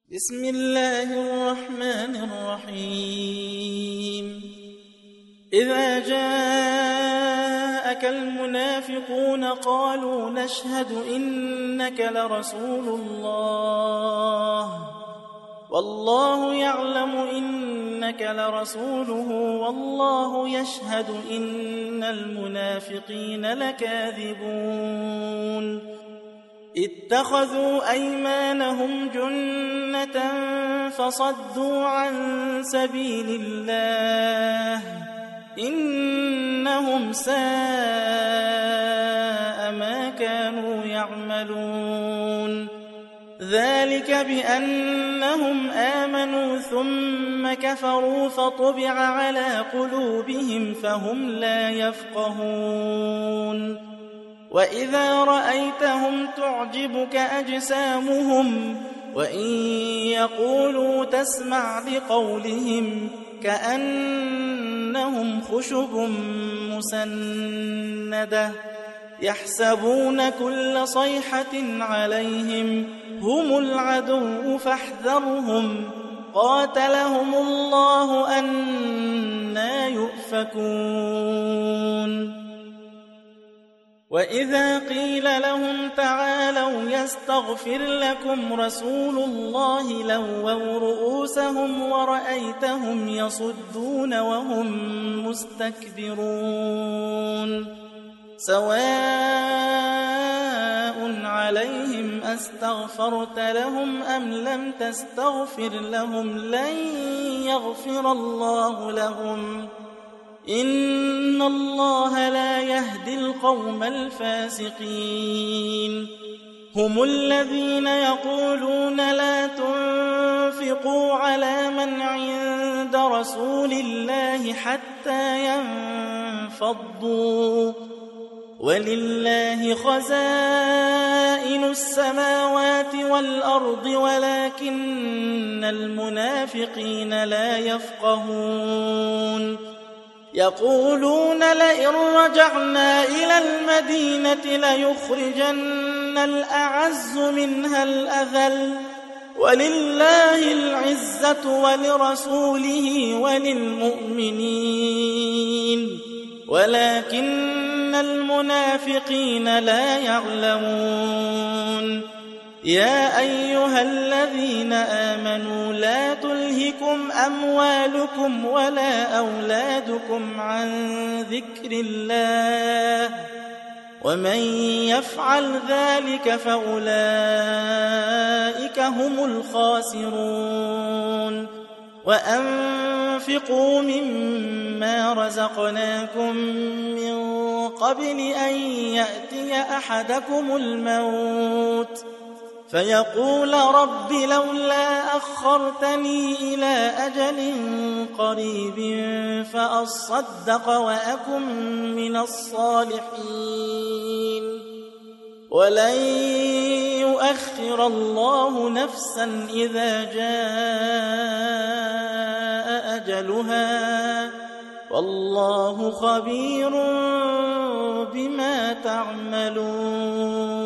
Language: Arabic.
بسم الله الرحمن الرحيم إذا جاءك المنافقون قالوا نشهد إنك لرسول الله والله يعلم إنك لرسوله والله يشهد إن المنافقين لكاذبون اتخذوا أيمانهم جنة فصدوا عن سبيل الله إنهم ساء ما كانوا يعملون ذلك بأنهم آمنوا ثم كفروا فطبع على قلوبهم فهم لا يفقهون وإذا رأيتهم تعجبك أجسامهم وإن يقولوا تسمع لقولهم كأنهم خشب مسندة يحسبون كل صيحة عليهم هم العدو فاحذرهم قاتلهم الله أنى يؤفكون وإذا قيل لهم تعالوا يستغفر لكم رسول الله لووا رؤوسهم ورأيتهم يصدون وهم مستكبرون سواء عليهم أستغفرت لهم أم لم تستغفر لهم لن يغفر الله لهم إن الله لا يهدي القوم الفاسقين هم الذين يقولون لا تنفقوا على من عند رسول الله حتى ينفضوا ولله خزائن السماوات والأرض ولكن المنافقين لا يفقهون يقولون لئن رجعنا إلى المدينة ليخرجن الأعز منها الأذل ولله العزة ولرسوله وللمؤمنين ولكن المنافقين لا يعلمون يا أيها الذين آمنوا لا تلهكم أموالكم ولا أولادكم عن ذكر الله ومن يفعل ذلك فأولئك هم الخاسرون وأنفقوا مما رزقناكم من قبل أن يأتي أحدكم الموت فيقول رب لولا أخرتني إلى أجل قريب فأصدق وأكن من الصالحين ولن يؤخر الله نفسا إذا جاء أجلها والله خبير بما تعملون